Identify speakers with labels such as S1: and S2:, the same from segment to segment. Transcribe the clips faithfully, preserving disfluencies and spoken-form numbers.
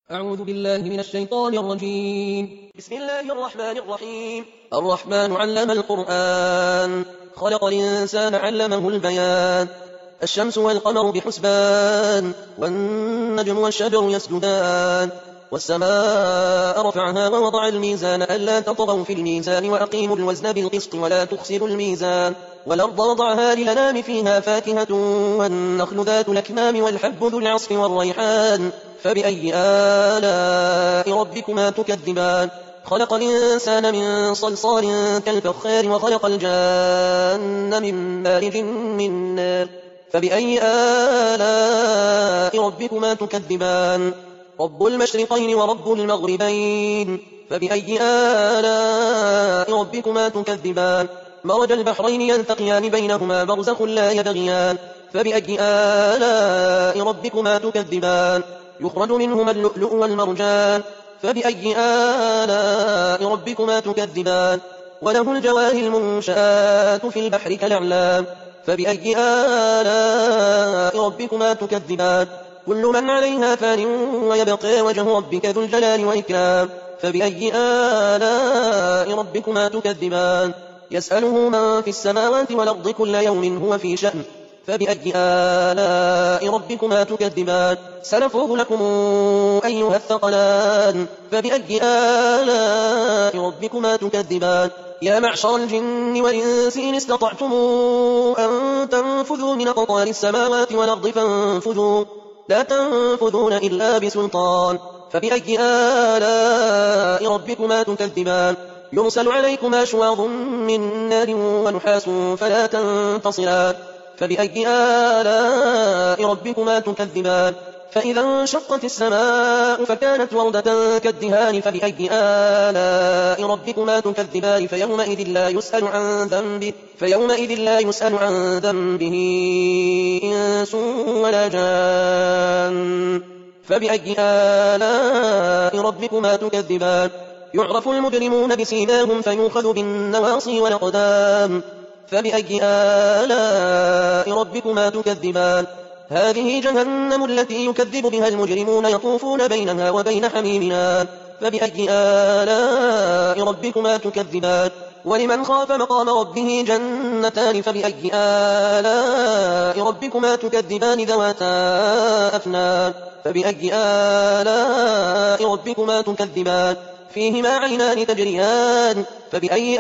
S1: أعوذ بالله من الشيطان الرجيم. بسم الله الرحمن الرحيم. الرحمن علم القرآن، خلق الإنسان علمه البيان. الشمس والقمر بحسبان، والنجم والشجر يسجدان. والسماء رفعها ووضع الميزان ألا تطغوا في الميزان وأقيموا الوزن بالقسط ولا تخسروا الميزان. والأرض وضعها للأنام فيها فاكهة والنخل ذات الأكمام والحب ذو العصف والريحان. فبأي آلاء ربكما تكذبان؟ خلق الإنسان من صلصال كالفخار وخلق الجان من مارج من نار. فبأي آلاء ربكما تكذبان؟ رب المشرقين ورب المغربين. فبأي آلاء ربكما تكذبان؟ مرج البحرين يلتقيان بينهما برزخ لا يبغيان. فبأي آلاء ربكما تكذبان؟ يخرج منهما اللؤلؤ والمرجان. فبأي آلاء ربكما تكذبان؟ وله الجوار المنشآت في البحر كالأعلام. فبأي آلاء ربكما تكذبان؟ كل من عليها فان ويبقى وجه ربك ذو الجلال والإكرام. فبأي آلاء ربكما تكذبان؟ يسأله من في السماوات والأرض كل يوم هو في شأن. فبأي آلاء ربكما تكذبان؟ سنفرغ لكم أيها الثقلان. فبأي آلاء ربكما تكذبان؟ يا معشر الجن والإنس إن استطعتم أن تنفذوا من أقطار السماوات والأرض فانفذوا، لا تنفذون إلا بسلطان. فبأي آلاء ربكما تكذبان؟ يرسل عليكما شواظ من نار ونحاس فلا تنتصران. فبأي آلاء ربكما تكذبان؟ فإذا انشقت السماء فكانت وردة كالدهان. فبأي آلاء ربكما تكذبان؟ فيومئذ لا يسأل عن ذنبه فيومئذ لا يسأل عن ذنبه إنس ولا جان. فبأي آلاء ربكما تكذبان؟ يعرف المجرمون بسيماهم فيؤخذ بالنواصي والأقدام. فبأي آلاء ربكما تكذبان؟ هذه جهنم التي يكذب بها المجرمون يطوفون بينها وبين حميمنا. فبأي آلاء ربكما تكذبان؟ ولمن خاف مقام ربه جنتان. فبأي آلاء ربكما تكذبان ذواتا أفنان؟ فبأي آلاء ربكما تكذبان؟ فيهما عينان تجريان. فبأي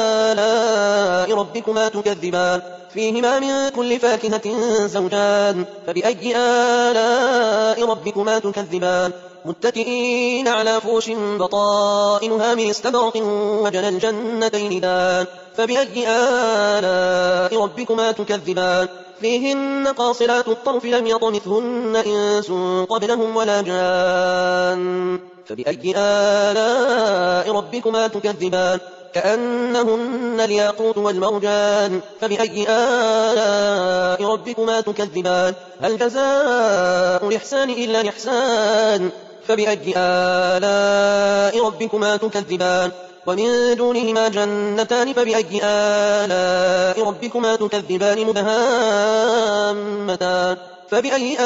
S1: آلاء ربكما تكذبان؟ فيهما من كل فاكهة زوجان. فبأي آلاء ربكما تكذبان؟ متكئين على فرش بطائنها من استبرق وجنى الجنتين دان. فبأي آلاء ربكما تكذبان؟ فيهن قاصرات الطرف لم يطمثهن إنس قبلهم ولا جان. فبأي آلاء ربكما تكذبان؟ كأنهن الياقوت والمرجان. فبأي آلاء ربكما تكذبان؟ هل جزاء الإحسان إلا الإحسان؟ فبأي آلاء ربكما تكذبان؟ ومن دونهما جنتان. فبأي آلاء ربكما تكذبان؟ مدهامتان. فبأي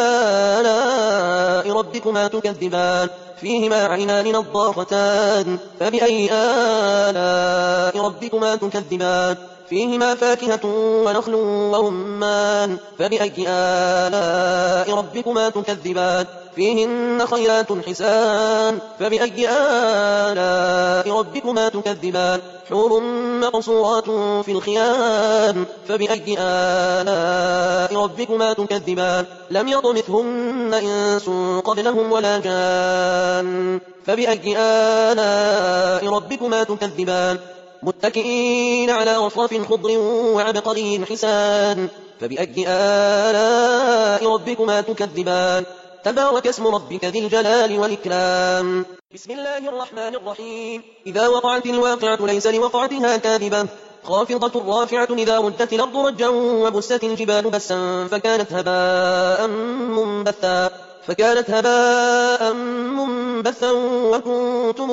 S1: آلاء ربكما تكذبان؟ فيهما عينان نضاختان. فبأي آلاء ربكما تكذبان؟ فيهما فاكهة ونخل ورمان. فبأي آلاء ربكما تكذبان؟ فيهن خيرات حسان. فبأي آلاء ربكما تكذبان؟ حور مقصورات في الخيام. فبأي آلاء ربكما تكذبان؟ لم يطمثهن إنس قبلهم ولا جان. فبأي آلاء ربكما تكذبان؟ متكئين على رفرف خضر وعبقري حسان. فبأي آلاء ربكما تكذبان؟ تبارك اسم ربك ذي الجلال والإكرام. بسم الله الرحمن الرحيم. إذا وقعت الواقعة ليس لوقعتها كاذبة خافضة رافعة. إذا ردت الأرض رجا وبست الجبال بسا فكانت هباء منبثا فكانت هباء منبثا بثا وكنتم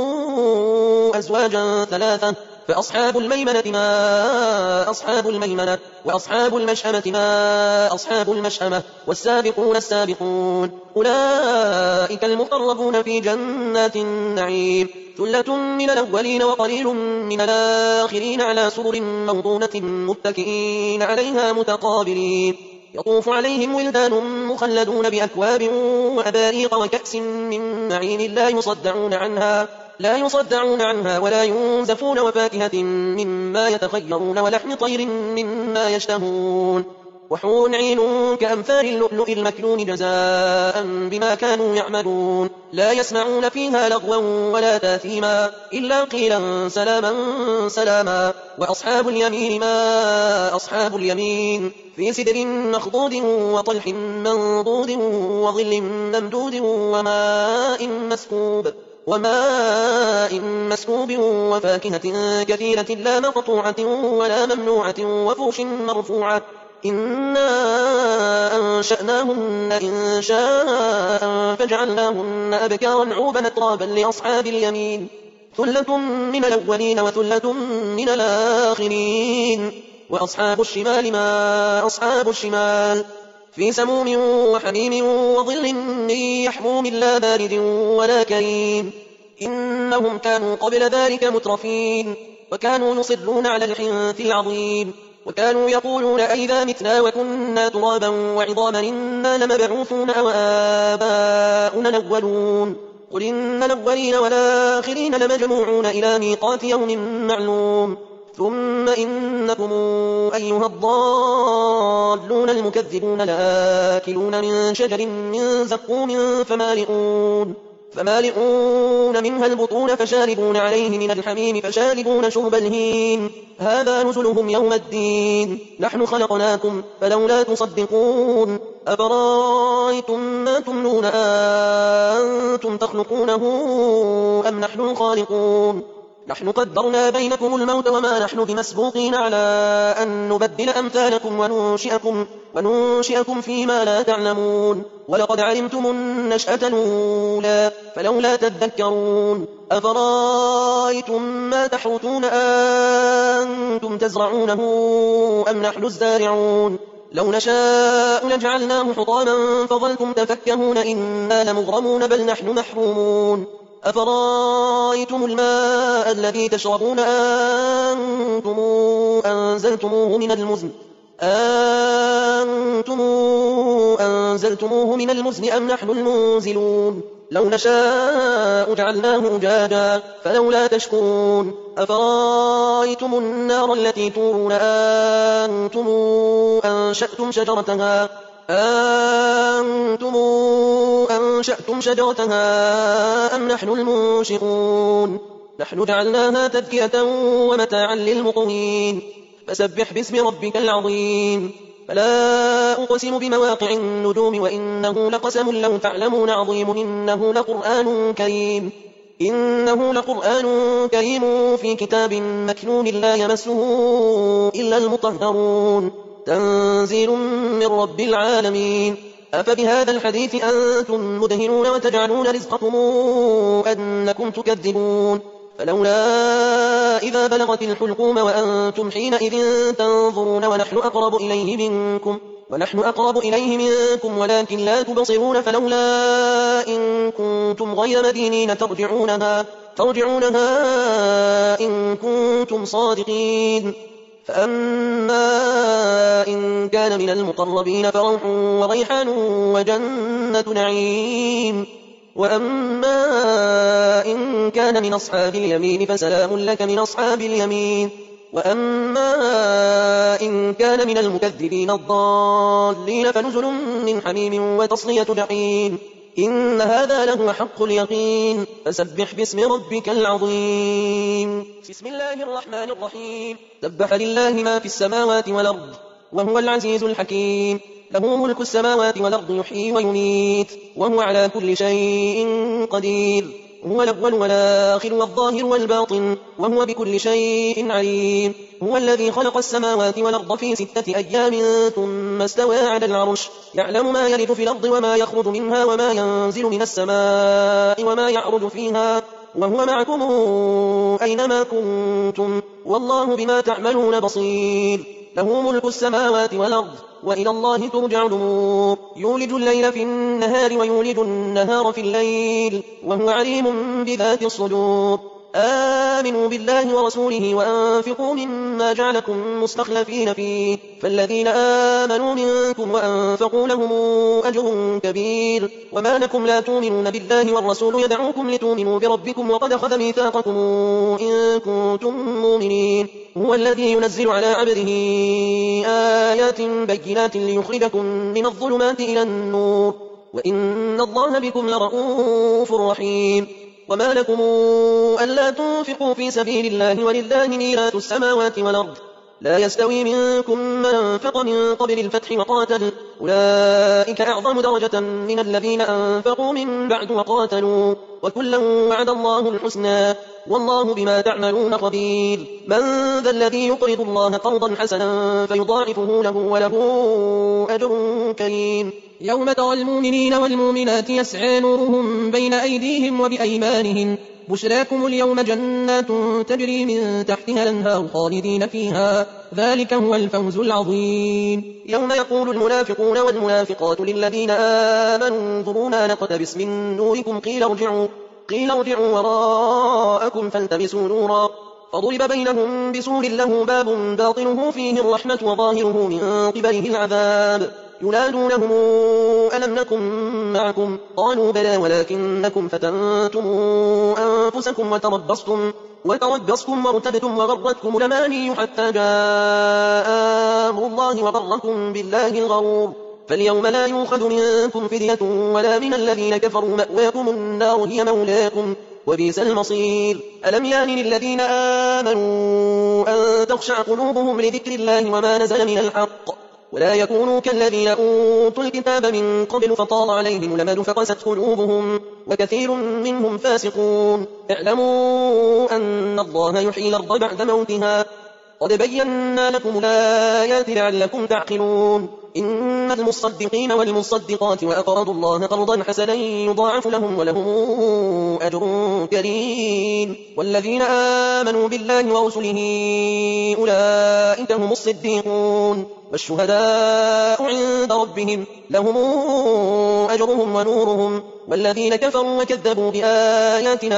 S1: أزواجا ثلاثة فأصحاب الميمنة ما أصحاب الميمنة وأصحاب المشأمة ما أصحاب المشأمة والسابقون السابقون أولئك المقربون في جنات النعيم ثلة من الأولين وقليل من الآخرين على سرر موضونة متكئين عليها متقابلين يطوف عليهم ولدان مخلدون بأكواب وأباريق وكأس من معين لا يصدعون عنها لا يصدعون عنها ولا ينزفون وفاكهة مما يتخيرون ولحم طير مما يشتهون وحور عين كأمثال اللؤلؤ المكنون جزاء بما كانوا يعملون لا يسمعون فيها لغوا ولا تاثيما إلا قيلا سلاما سلاما وأصحاب اليمين ما أصحاب اليمين في سدر مخضود وطلح منضود وظل ممدود وماء مسكوب وماء مسكوب وفاكهة كثيرة لا مقطوعة ولا ممنوعة وفوش مرفوعة إنا أنشأناهن إن شاء فجعلناهن أبكارا عوبا أترابا لأصحاب اليمين ثلة من الأولين وثلة من الآخرين وأصحاب الشمال ما أصحاب الشمال في سموم وحميم وظل من يحموم لا بارد ولا كريم إنهم كانوا قبل ذلك مترفين وكانوا يصرون على الحنث العظيم وكانوا يقولون أئذا متنا وكنا ترابا وعظاما إنا لمبعوثون أو آباؤنا الأولون قل إن الأولين والآخرين لمجموعون إلى ميقات يوم معلوم ثم إنكم أيها الضالون المكذبون لآكلون من شجر من زقوم فمالئون فمالئون منها البطون فشاربون عليه من الحميم فشاربون شرب الهيم هذا نزلهم يوم الدين نحن خلقناكم فلولا تصدقون أفرأيتم ما تمنون أنتم تخلقونه أم نحن الخالقون نحن قدرنا بينكم الموت وما نحن بمسبوقين على أن نبدل أمثالكم وننشئكم, وننشئكم فيما لا تعلمون ولقد علمتم النشأة الأولى فلولا تذكرون أفرأيتم ما تحرثون أنتم تزرعونه أم نحن الزارعون لو نشاء لجعلناه حطاما فظلتم تفكهون إنا لمغرمون بل نحن محرومون أفرأيتم الماء الذي تشربون أنتم أنزلتموه من المزن أنتم أنزلتموه من المزن أم نحن المنزلون لو نشاء جعلناه أجاجا فلولا تشكرون أفرأيتم النار التي تورون أنتم أنشأتم شجرتها أنتم أنشأتم شجرتها أم نحن المنشئون نحن جعلناها تذكرة ومتاعا للمقوين فسبح باسم ربك العظيم فلا أقسم بمواقع النجوم وإنه لقسم لو تعلمون عظيم إنه لقرآن كريم إنه لقرآن كريم في كتاب مكنون لا يمسه إلا المطهرون تنزيل من رب العالمين أفبهذا الحديث أنتم مدهنون وتجعلون رزقكم أنكم تكذبون فلولا إذا بلغت الحلقوم وأنتم حينئذ تنظرون ونحن أقرب إليه منكم ونحن أقرب إليه منكم ولكن لا تبصرون فلولا إن كنتم غير مدينين ترجعونها ترجعونها إن كنتم صادقين فأما إن كان من المقربين فروح وريحان وجنة نعيم وأما إن كان من أصحاب اليمين فسلام لك من أصحاب اليمين وأما إن كان من المكذبين الضالين فنزل من حميم وتصلية جحيم إن هذا لهو حق اليقين فسبح باسم ربك العظيم بسم الله الرحمن الرحيم سبح لله ما في السماوات والأرض وهو العزيز الحكيم له ملك السماوات والأرض يحيي ويميت وهو على كل شيء قدير هو الأول والآخر والظاهر والباطن وهو بكل شيء عليم. هو الذي خلق السماوات والأرض في ستة أيام ثم استوى على العرش يعلم ما يلج في الأرض وما يخرج منها وما ينزل من السماء وما يعرج فيها وهو معكم أينما كنتم والله بما تعملون بصير. له ملك السماوات والأرض وإلى الله ترجع الأمور. يولج الليل في النهار ويولج النهار في الليل وهو عليم بذات الصدور. آمنوا بالله ورسوله وأنفقوا مما جعلكم مستخلفين فيه فالذين آمنوا منكم وأنفقوا لهم أجر كبير. وما لكم لا تؤمنون بالله والرسول يدعوكم لتؤمنوا بربكم وقد أخذ ميثاقكم إن كنتم مؤمنين. هو الذي ينزل على عبده آيات بينات ليخرجكم من الظلمات إلى النور وإن الله بكم لرؤوف رحيم. وما لكم ألا تنفقوا في سبيل الله ولله ميراث السماوات والأرض لا يستوي منكم من أنفق من قبل الفتح وقاتل أولئك أعظم درجة من الذين أنفقوا من بعد وقاتلوا وكلا وعد الله الحسنى والله بما تعملون خبير. من ذا الذي يقرض الله قرضا حسنا فيضاعفه له وله أجر كريم.
S2: يوم ترى المؤمنين والمؤمنات يسعى نورهم بين أيديهم وبأيمانهم بشراكم اليوم جنات تجري من تحتها الأنهار خالدين فيها ذلك هو الفوز العظيم.
S1: يوم يقول المنافقون والمنافقات للذين آمنوا انظرونا نقتبس من نوركم قيل ارجعوا قيل ارجعوا وراءكم فالتمسوا نورا فضرب بينهم بسور له باب باطنه فيه الرحمة وظاهره من قبله العذاب ينادونهم ألم نكن معكم قالوا بلى ولكنكم فتنتم أنفسكم وتربصتم وتربصتم وارتبتم وغرتكم الأماني حتى جاء أمر الله وغركم بالله الغرور. فاليوم لا يؤخذ منكم فدية ولا من الذين كفروا مأواكم النار هي مولاكم وبئس المصير. ألم يان للذين آمنوا أن تخشع قلوبهم لذكر الله وما نزل من الحق ولا يكونوا كالذين أوتوا الكتاب من قبل فطال عليهم الأمد فقست قلوبهم وكثير منهم فاسقون. اعلموا أن الله يحيي الأرض بعد موتها قد بينا لكم الآيات لعلكم تعقلون. إن المصدقين والمصدقات وأقرضوا الله قرضا حسنا يضاعف لهم ولهم أجر كريم. والذين آمنوا بالله ورسله أولئك هم الصديقون والشهداء عند ربهم لهم أجرهم ونورهم. والذين كفروا وكذبوا بآياتنا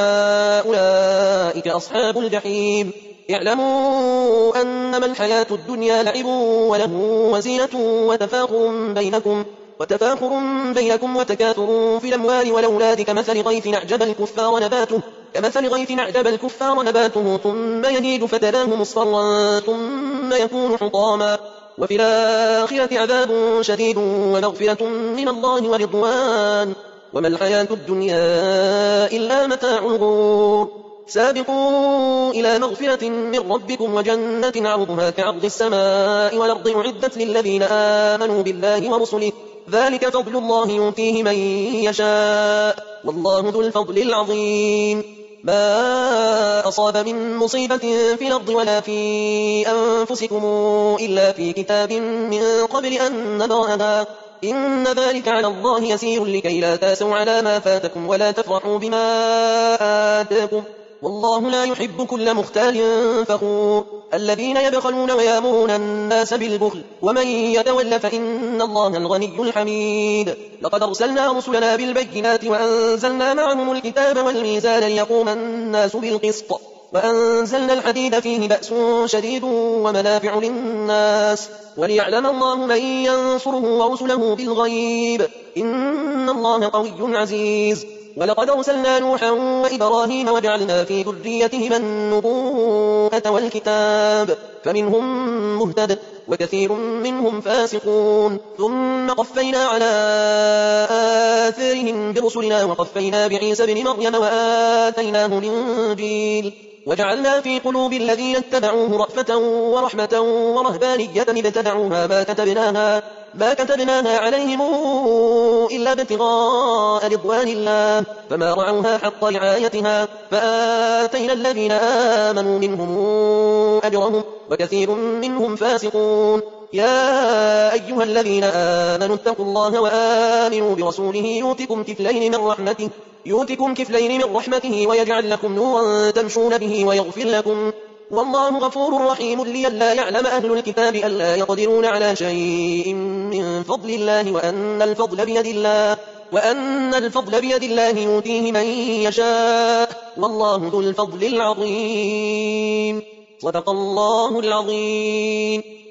S1: أولئك أصحاب الجحيم. اعلموا أنما الحياة الدنيا لعب وله وزينة وتفاخر بينكم وتفاخر بينكم وتكاثر في الأموال والأولاد كمثل غيث أعجب الكفار نباته كمثل غيث أعجب الكفار نباته ثم يهيج فتراه مصفرا ثم يكون حطاما وفي الآخرة عذاب شديد ومغفرة من الله ورضوان وما الحياة الدنيا إلا متاع الغرور. سابقوا إلى مغفرة من ربكم وجنة عرضها كعرض السماء والأرض أعدت للذين آمنوا بالله ورسله ذلك فضل الله يؤتيه من يشاء والله ذو الفضل العظيم. ما أصاب من مصيبة في الأرض ولا في أنفسكم إلا في كتاب من قبل أن نبرأها إن ذلك على الله يسير لكي لا تاسوا على ما فاتكم ولا تفرحوا بما آتاكم والله لا يحب كل مختال فخور. الذين يبخلون ويامرون الناس بالبخل ومن يتول فإن الله الغني الحميد. لقد أرسلنا رسلنا بالبينات وأنزلنا معهم الكتاب والميزان ليقوم الناس بالقسط وأنزلنا الحديد فيه بأس شديد ومنافع للناس وليعلم الله من ينصره ورسله بالغيب إن الله قوي عزيز. ولقد أرسلنا نوحا وإبراهيم وجعلنا في ذريتهما النبوءة والكتاب فمنهم مهتد وكثير منهم فاسقون. ثم قفينا على آثارهم برسلنا وقفينا بعيسى بن مريم وآتيناه الإنجيل وجعلنا في قلوب الذين اتبعوه رأفة ورحمة ورهبانية ابتدعوها ما كتبناها ما كتبناها عليهم إلا ابتغاء رضوان الله فما رعوها حق رعايتها فآتينا الذين آمنوا منهم أجرهم وكثير منهم فاسقون. يا أيها الذين آمنوا اتقوا الله وآمنوا برسوله يؤتكم كفلين من رحمته يؤتكم كفلين من رحمته ويجعل لكم نورا تمشون به ويغفر لكم والله غفور رحيم. لئلا يعلم أهل الكتاب ألا يقدرون على شيء من فضل الله وأن الفضل بيد الله وأن الفضل بيد الله يؤتيه من يشاء والله ذو الفضل العظيم. صدق الله العظيم.